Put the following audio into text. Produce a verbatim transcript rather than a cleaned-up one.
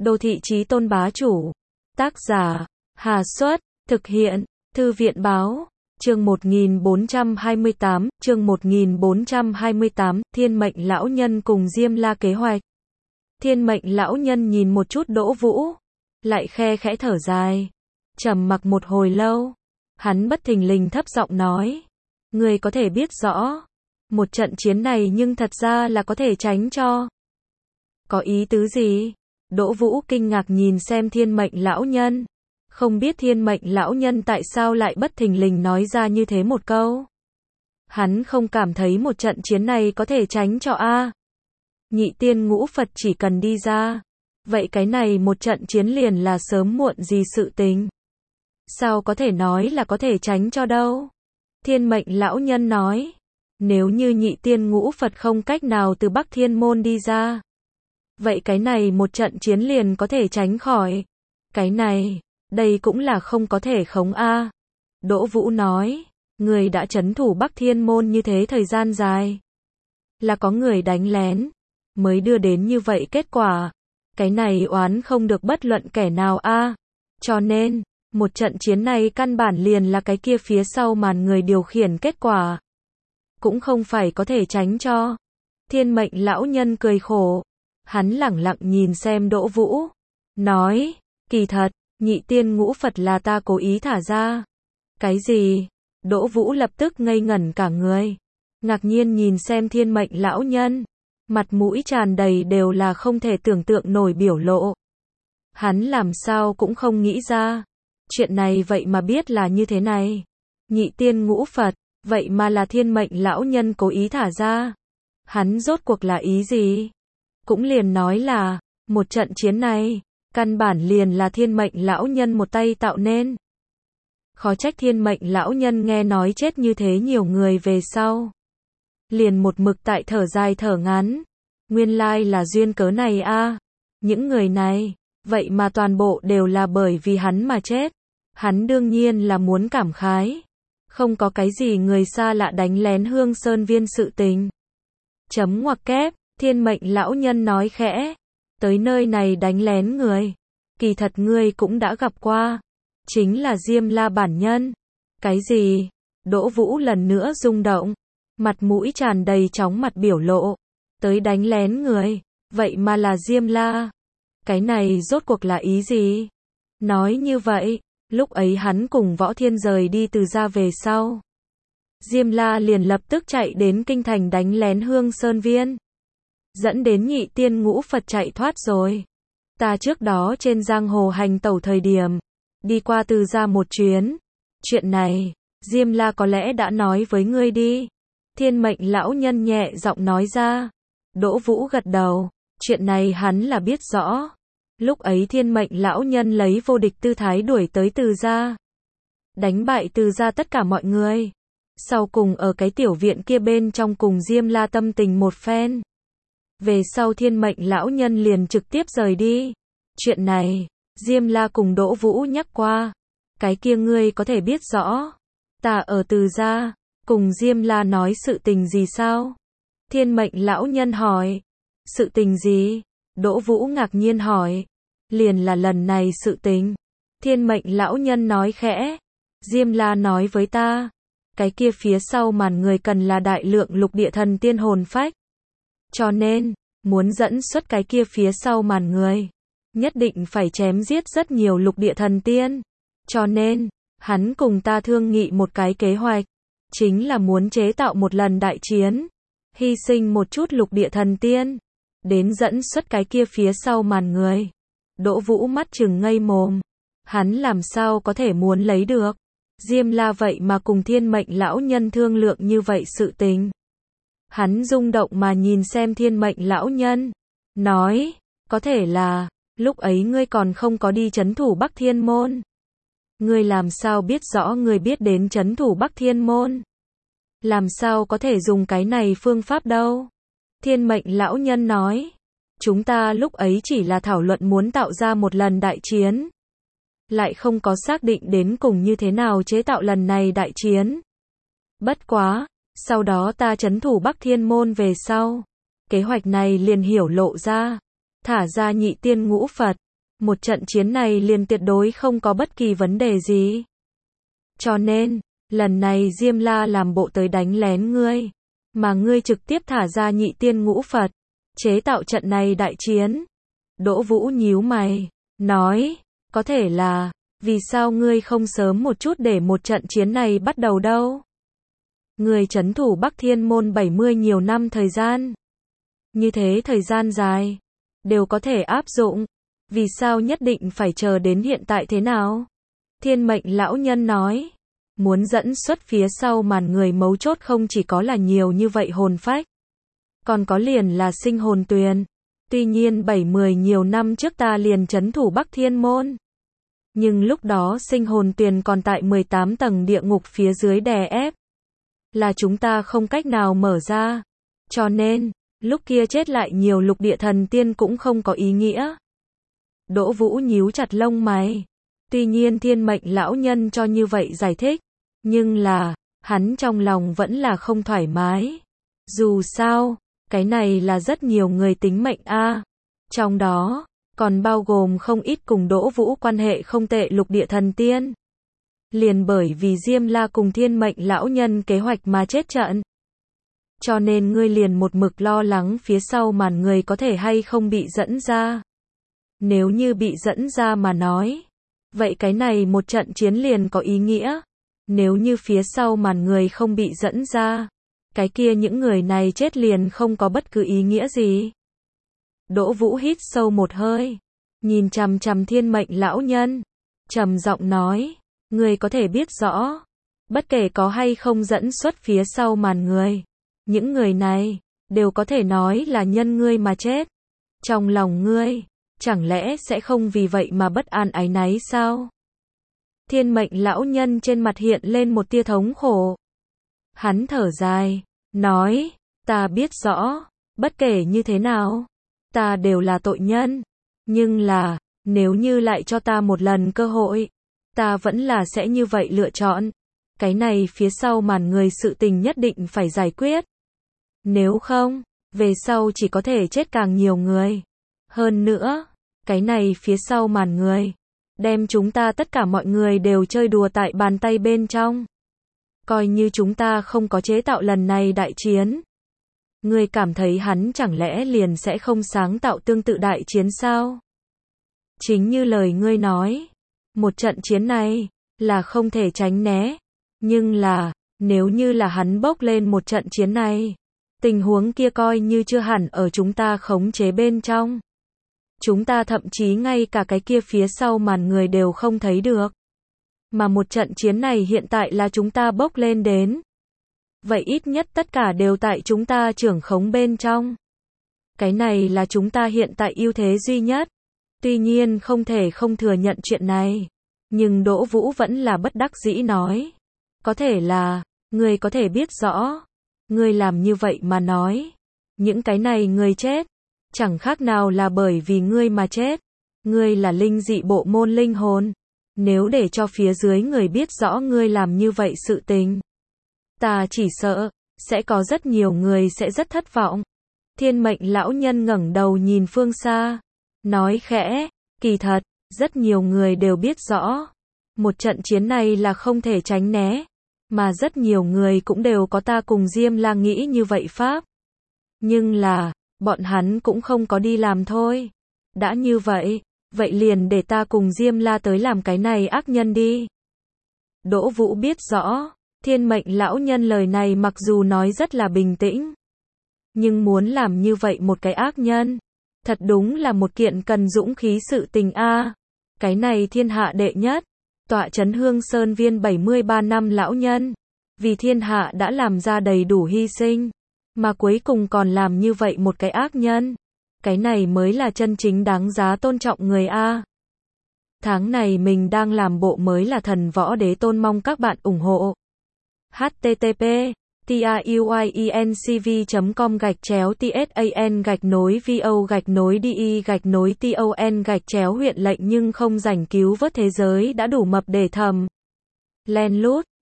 Đô thị chí tôn bá chủ. Tác giả, Hà Xuất, thực hiện, Thư viện Báo. Chương một nghìn bốn trăm hai mươi tám, chương một nghìn bốn trăm hai mươi tám, Thiên Mệnh lão nhân cùng Diêm La kế hoạch. Thiên Mệnh lão nhân nhìn một chút Đỗ Vũ, lại khe khẽ thở dài, trầm mặc một hồi lâu, hắn bất thình lình thấp giọng nói: "Ngươi có thể biết rõ, một trận chiến này nhưng thật ra là có thể tránh cho." "Có ý tứ gì?" Đỗ Vũ kinh ngạc nhìn xem Thiên Mệnh lão nhân, không biết Thiên Mệnh lão nhân tại sao lại bất thình lình nói ra như thế một câu. Hắn không cảm thấy một trận chiến này có thể tránh cho a. Nhị tiên ngũ Phật chỉ cần đi ra, vậy cái này một trận chiến liền là sớm muộn gì sự tình. Sao có thể nói là có thể tránh cho đâu? Thiên Mệnh lão nhân nói, nếu như nhị tiên ngũ Phật không cách nào từ Bắc Thiên Môn đi ra, vậy cái này một trận chiến liền có thể tránh khỏi. Cái này, đây cũng là không có thể khống a. Đỗ Vũ nói, người đã trấn thủ Bắc Thiên Môn như thế thời gian dài, là có người đánh lén, mới đưa đến như vậy kết quả. Cái này oán không được bất luận kẻ nào a. Cho nên, một trận chiến này căn bản liền là cái kia phía sau màn người điều khiển kết quả. Cũng không phải có thể tránh cho. Thiên Mệnh lão nhân cười khổ. Hắn lẳng lặng nhìn xem Đỗ Vũ, nói, kỳ thật, nhị tiên ngũ Phật là ta cố ý thả ra. Cái gì? Đỗ Vũ lập tức ngây ngẩn cả người, ngạc nhiên nhìn xem Thiên Mệnh lão nhân, mặt mũi tràn đầy đều là không thể tưởng tượng nổi biểu lộ. Hắn làm sao cũng không nghĩ ra, chuyện này vậy mà biết là như thế này. Nhị tiên ngũ Phật, vậy mà là Thiên Mệnh lão nhân cố ý thả ra. Hắn rốt cuộc là ý gì? Cũng liền nói là, một trận chiến này, căn bản liền là Thiên Mệnh lão nhân một tay tạo nên. Khó trách Thiên Mệnh lão nhân nghe nói chết như thế nhiều người về sau, liền một mực tại thở dài thở ngắn. Nguyên lai là duyên cớ này a. Những người này, vậy mà toàn bộ đều là bởi vì hắn mà chết. Hắn đương nhiên là muốn cảm khái. Không có cái gì người xa lạ đánh lén Hương Sơn Viên sự tình. Chấm ngoặc kép, Thiên Mệnh lão nhân nói khẽ, tới nơi này đánh lén người, kỳ thật ngươi cũng đã gặp qua, chính là Diêm La bản nhân. Cái gì? Đỗ Vũ lần nữa rung động, mặt mũi tràn đầy chóng mặt biểu lộ, tới đánh lén người, vậy mà là Diêm La. Cái này rốt cuộc là ý gì? Nói như vậy, lúc ấy hắn cùng Võ Thiên rời đi từ ra về sau, Diêm La liền lập tức chạy đến kinh thành đánh lén Hương Sơn Viên, dẫn đến nhị tiên ngũ Phật chạy thoát rồi. Ta trước đó trên giang hồ hành tẩu thời điểm, đi qua từ ra một chuyến. Chuyện này, Diêm La có lẽ đã nói với ngươi đi. Thiên Mệnh lão nhân nhẹ giọng nói ra. Đỗ Vũ gật đầu, chuyện này hắn là biết rõ. Lúc ấy Thiên Mệnh lão nhân lấy vô địch tư thái đuổi tới từ ra, đánh bại từ ra tất cả mọi người. Sau cùng ở cái tiểu viện kia bên trong cùng Diêm La tâm tình một phen. Về sau Thiên Mệnh lão nhân liền trực tiếp rời đi. Chuyện này, Diêm La cùng Đỗ Vũ nhắc qua. Cái kia ngươi có thể biết rõ, ta ở từ ra, cùng Diêm La nói sự tình gì sao? Thiên Mệnh lão nhân hỏi. Sự tình gì? Đỗ Vũ ngạc nhiên hỏi. Liền là lần này sự tình. Thiên Mệnh lão nhân nói khẽ. Diêm La nói với ta, cái kia phía sau màn người cần là đại lượng lục địa thần tiên hồn phách. Cho nên, muốn dẫn xuất cái kia phía sau màn người, nhất định phải chém giết rất nhiều lục địa thần tiên. Cho nên, hắn cùng ta thương nghị một cái kế hoạch, chính là muốn chế tạo một lần đại chiến, hy sinh một chút lục địa thần tiên, đến dẫn xuất cái kia phía sau màn người. Đỗ Vũ mắt trừng ngây mồm, hắn làm sao có thể muốn lấy được? Diêm La vậy mà cùng Thiên Mệnh lão nhân thương lượng như vậy sự tình. Hắn rung động mà nhìn xem Thiên Mệnh lão nhân, nói, có thể là, lúc ấy ngươi còn không có đi trấn thủ Bắc Thiên Môn. Ngươi làm sao biết rõ ngươi biết đến trấn thủ Bắc Thiên Môn? Làm sao có thể dùng cái này phương pháp đâu? Thiên Mệnh lão nhân nói, chúng ta lúc ấy chỉ là thảo luận muốn tạo ra một lần đại chiến, lại không có xác định đến cùng như thế nào chế tạo lần này đại chiến. Bất quá, sau đó ta trấn thủ Bắc Thiên Môn về sau, kế hoạch này liền hiểu lộ ra, thả ra nhị tiên ngũ Phật, một trận chiến này liền tuyệt đối không có bất kỳ vấn đề gì. Cho nên, lần này Diêm La làm bộ tới đánh lén ngươi, mà ngươi trực tiếp thả ra nhị tiên ngũ Phật, chế tạo trận này đại chiến. Đỗ Vũ nhíu mày, nói, có thể là, vì sao ngươi không sớm một chút để một trận chiến này bắt đầu đâu? Ngươi trấn thủ Bắc Thiên Môn bảy mươi nhiều năm thời gian. Như thế thời gian dài, đều có thể áp dụng. Vì sao nhất định phải chờ đến hiện tại thế nào? Thiên mệnh lão nhân nói, muốn dẫn xuất phía sau màn người mấu chốt không chỉ có là nhiều như vậy hồn phách, còn có liền là sinh hồn tuyền. Tuy nhiên bảy mươi nhiều năm trước ta liền trấn thủ Bắc Thiên Môn. Nhưng lúc đó sinh hồn tuyền còn tại mười tám tầng địa ngục phía dưới đè ép. Là chúng ta không cách nào mở ra. Cho nên, lúc kia chết lại nhiều lục địa thần tiên cũng không có ý nghĩa. Đỗ Vũ nhíu chặt lông mày. Tuy nhiên thiên mệnh lão nhân cho như vậy giải thích. Nhưng là, hắn trong lòng vẫn là không thoải mái. Dù sao, cái này là rất nhiều người tính mệnh a. Trong đó, còn bao gồm không ít cùng Đỗ Vũ quan hệ không tệ lục địa thần tiên. Liền bởi vì Diêm La cùng thiên mệnh lão nhân kế hoạch mà chết trận. Cho nên ngươi liền một mực lo lắng phía sau màn người có thể hay không bị dẫn ra. Nếu như bị dẫn ra mà nói, vậy cái này một trận chiến liền có ý nghĩa. Nếu như phía sau màn người không bị dẫn ra, cái kia những người này chết liền không có bất cứ ý nghĩa gì. Đỗ Vũ hít sâu một hơi, nhìn chằm chằm thiên mệnh lão nhân, trầm giọng nói, ngươi có thể biết rõ, bất kể có hay không dẫn xuất phía sau màn người, những người này, đều có thể nói là nhân ngươi mà chết. Trong lòng ngươi, chẳng lẽ sẽ không vì vậy mà bất an áy náy sao? Thiên mệnh lão nhân trên mặt hiện lên một tia thống khổ. Hắn thở dài, nói, ta biết rõ, bất kể như thế nào, ta đều là tội nhân. Nhưng là, nếu như lại cho ta một lần cơ hội, ta vẫn là sẽ như vậy lựa chọn. Cái này phía sau màn người sự tình nhất định phải giải quyết. Nếu không, về sau chỉ có thể chết càng nhiều người. Hơn nữa, cái này phía sau màn người, đem chúng ta tất cả mọi người đều chơi đùa tại bàn tay bên trong. Coi như chúng ta không có chế tạo lần này đại chiến. Ngươi cảm thấy hắn chẳng lẽ liền sẽ không sáng tạo tương tự đại chiến sao? Chính như lời ngươi nói, một trận chiến này, là không thể tránh né. Nhưng là, nếu như là hắn bốc lên một trận chiến này, tình huống kia coi như chưa hẳn ở chúng ta khống chế bên trong. Chúng ta thậm chí ngay cả cái kia phía sau màn người đều không thấy được. Mà một trận chiến này hiện tại là chúng ta bốc lên đến. Vậy ít nhất tất cả đều tại chúng ta trưởng khống bên trong. Cái này là chúng ta hiện tại ưu thế duy nhất. Tuy nhiên không thể không thừa nhận chuyện này. Nhưng Đỗ Vũ vẫn là bất đắc dĩ nói. Có thể là, ngươi có thể biết rõ. Ngươi làm như vậy mà nói. Những cái này ngươi chết. Chẳng khác nào là bởi vì ngươi mà chết. Ngươi là linh dị bộ môn linh hồn. Nếu để cho phía dưới người biết rõ ngươi làm như vậy sự tình, ta chỉ sợ, sẽ có rất nhiều người sẽ rất thất vọng. Thiên mệnh lão nhân ngẩng đầu nhìn phương xa, nói khẽ, kỳ thật, rất nhiều người đều biết rõ. Một trận chiến này là không thể tránh né, mà rất nhiều người cũng đều có ta cùng Diêm La nghĩ như vậy pháp. Nhưng là, bọn hắn cũng không có đi làm thôi. Đã như vậy, vậy liền để ta cùng Diêm La tới làm cái này ác nhân đi. Đỗ Vũ biết rõ, thiên mệnh lão nhân lời này mặc dù nói rất là bình tĩnh, nhưng muốn làm như vậy một cái ác nhân, thật đúng là một kiện cần dũng khí sự tình a. Cái này thiên hạ đệ nhất, tọa trấn Hương Sơn Viên bảy mươi ba năm lão nhân, vì thiên hạ đã làm ra đầy đủ hy sinh, mà cuối cùng còn làm như vậy một cái ác nhân. Cái này mới là chân chính đáng giá tôn trọng người a. Tháng này mình đang làm bộ mới là Thần Võ Đế Tôn, mong các bạn ủng hộ. h t t p tuyinc v com gạch chéo tsan gạch nối vo gạch nối di gạch nối ton gạch chéo huyện lệnh nhưng không rảnh cứu vớt thế giới đã đủ mập để thầm. Len lút